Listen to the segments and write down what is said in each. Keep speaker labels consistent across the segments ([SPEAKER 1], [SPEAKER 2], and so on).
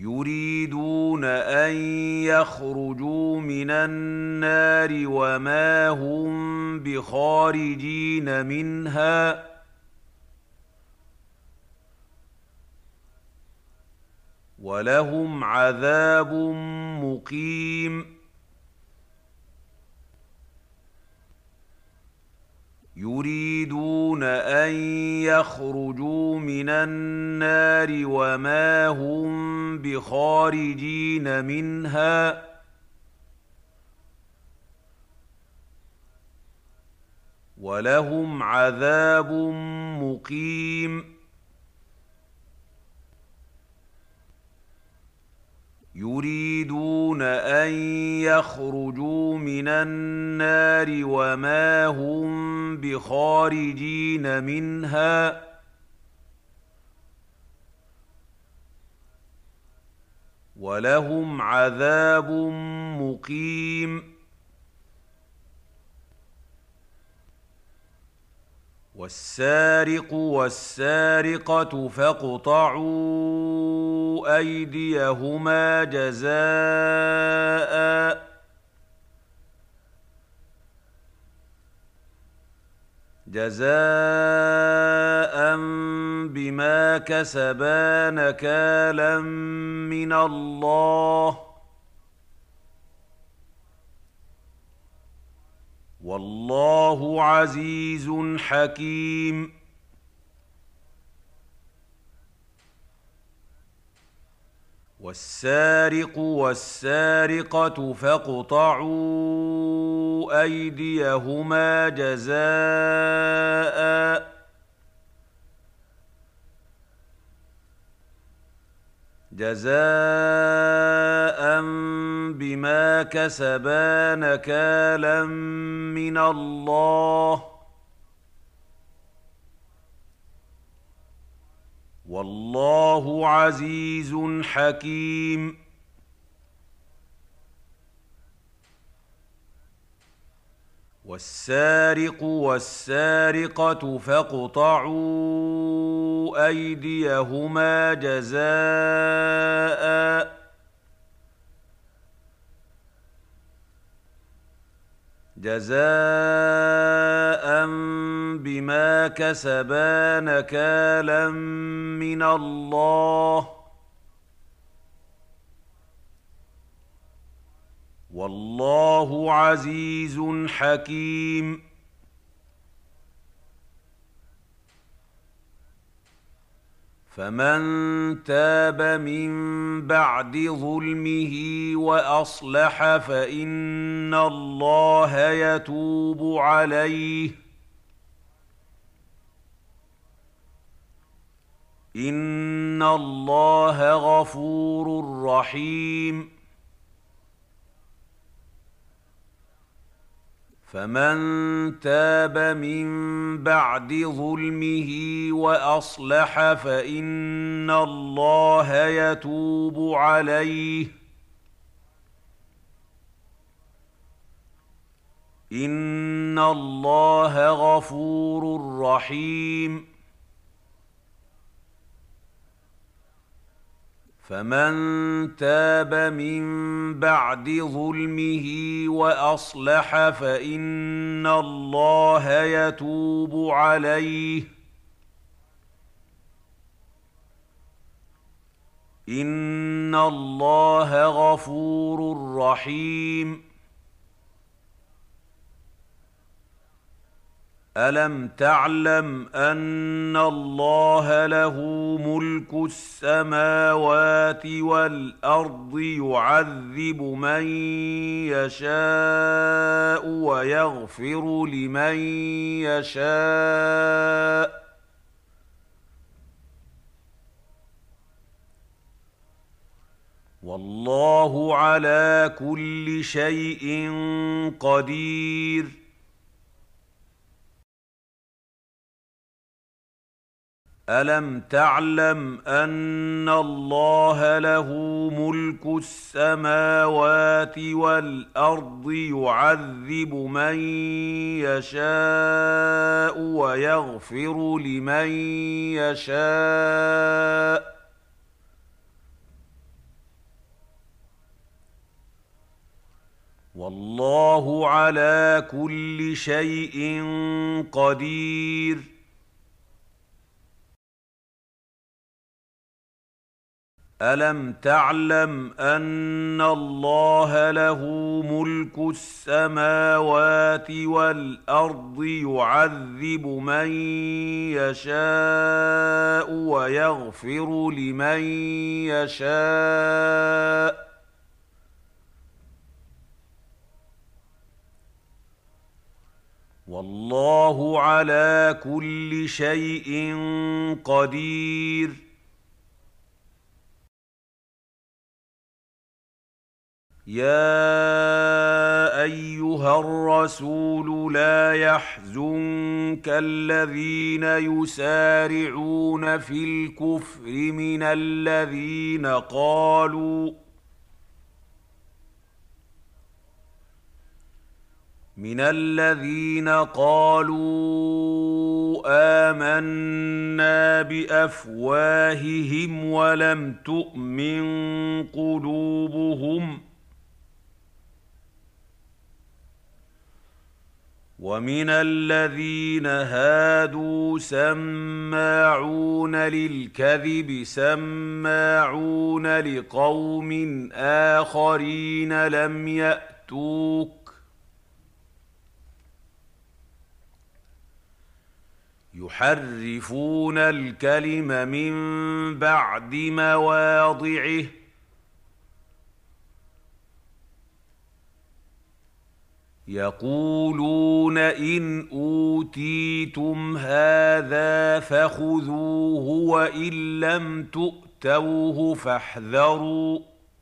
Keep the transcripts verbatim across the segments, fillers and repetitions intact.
[SPEAKER 1] يريدون أن يخرجوا من النار وما هم بخارجين منها ولهم عذاب مقيم يريدون أن يخرجوا من النار وما هم بخارجين منها ولهم عذاب مقيم يريدون أن يخرجوا من النار وما هم بخارجين منها ولهم عذاب مقيم والسارق والسارقة فاقطعوا أيديهما جزاء جزاء بما كسبا نكالا من الله والله عزيز حكيم والسارق والسارقة فاقطعوا أيديهما جزاء جزاء بما كسبا نكالا من الله والله عزيز حكيم والسارق والسارقة فاقطعوا أيديهما جزاء جزاء بما كسبا نكالا من الله والله عزيز حكيم فمن تاب من بعد ظلمه وأصلح فإن الله يتوب عليه إن الله غفور رحيم فمن تاب من بعد ظلمه وأصلح فإن الله يتوب عليه إن الله غفور رحيم فمن تاب من بعد ظلمه وأصلح فإن الله يتوب عليه إن الله غفور رحيم ألم تعلم أن الله له ملك السماوات والأرض يعذب من يشاء ويغفر لمن يشاء والله على كل شيء قدير ألم تعلم أن الله له ملك السماوات والأرض يعذب من يشاء ويغفر لمن يشاء والله على كل شيء قدير. ألم تعلم أن الله له ملك السماوات والأرض يعذب من يشاء ويغفر لمن يشاء والله على كل شيء قدير. يا أيها الرسول لا يحزنك الذين يسارعون في الكفر من الذين قالوا من الذين قالوا آمنا بأفواههم ولم تؤمن قلوبهم ومن الذين هادوا سماعون للكذب سماعون لقوم آخرين لم يأتوك يحرفون الكلم من بعد مواضعه يقولون إن أوتيتم هذا فخذوه وإن لم تؤتوه فاحذروا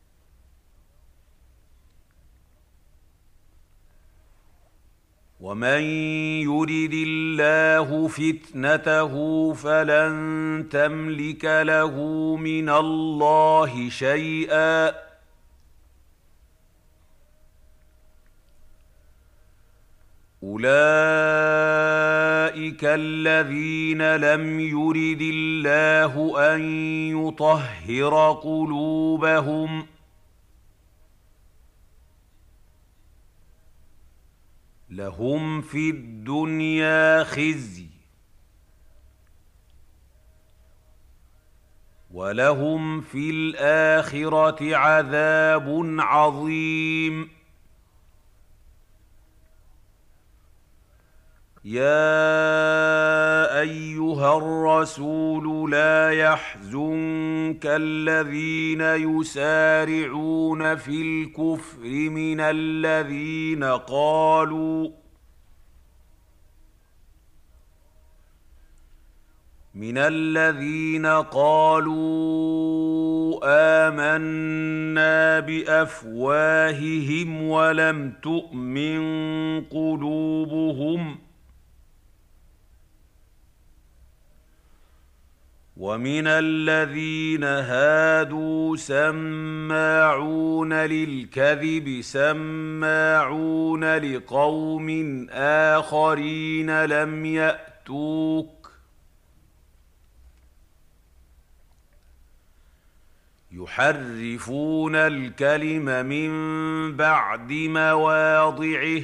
[SPEAKER 1] ومن يرد الله فتنته فلن تملك له من الله شيئا أولئك الذين لم يرد الله أن يطهر قلوبهم لهم في الدنيا خزي ولهم في الآخرة عذاب عظيم. يا أيها الرسول لا يحزنك الذين يسارعون في الكفر من الذين قالوا من الذين قالوا آمنا بأفواههم ولم تؤمن قلوبهم ومن الذين هادوا سماعون للكذب سماعون لقوم آخرين لم يأتوك يحرفون الكلم من بعد مواضعه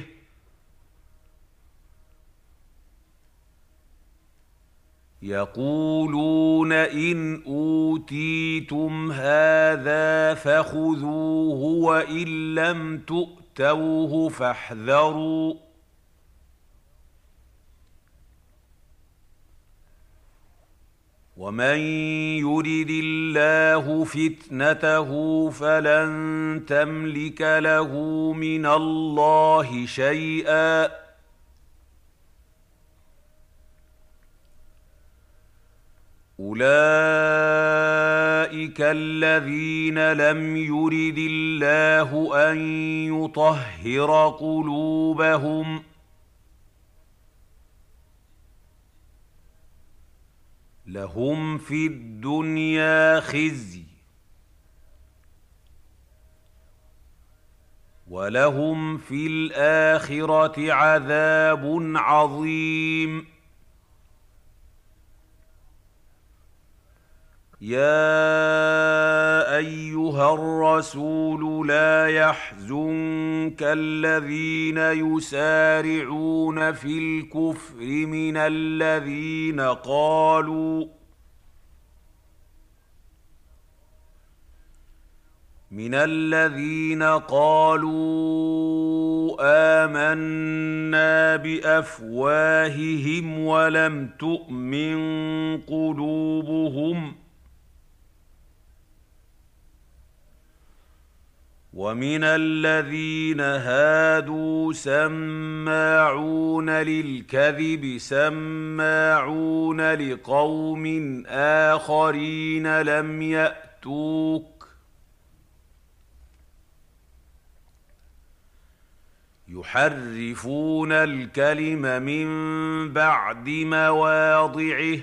[SPEAKER 1] يقولون إن أوتيتم هذا فخذوه وإن لم تؤتوه فاحذروا ومن يرد الله فتنته فلن تملك له من الله شيئا أولئك الذين لم يرد الله أن يطهر قلوبهم لهم في الدنيا خزي ولهم في الآخرة عذاب عظيم. يا أيها ايها الرسول لا يحزنك الذين يسارعون في الكفر من الذين قالوا من الذين قالوا آمنا بأفواههم ولم تؤمن قلوبهم ومن الذين هادوا سماعون للكذب سماعون لقوم آخرين لم يأتوك يحرفون الكلم من بعد مواضعه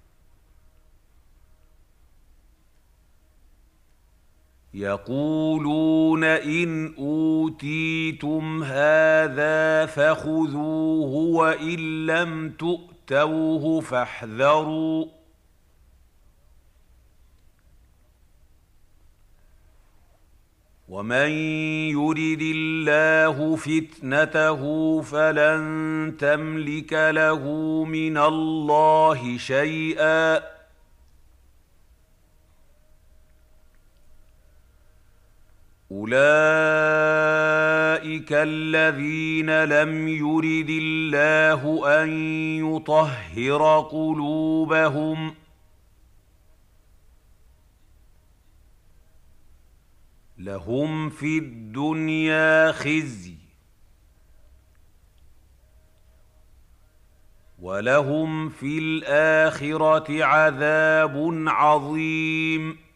[SPEAKER 1] يقولون إن أوتيتم هذا فخذوه وإن لم تؤتوه فاحذروا ومن يرد الله فتنته فلن تملك له من الله شيئا أولئك الذين لم يرد الله أن يطهر قلوبهم لهم في الدنيا خزي ولهم في الآخرة عذاب عظيم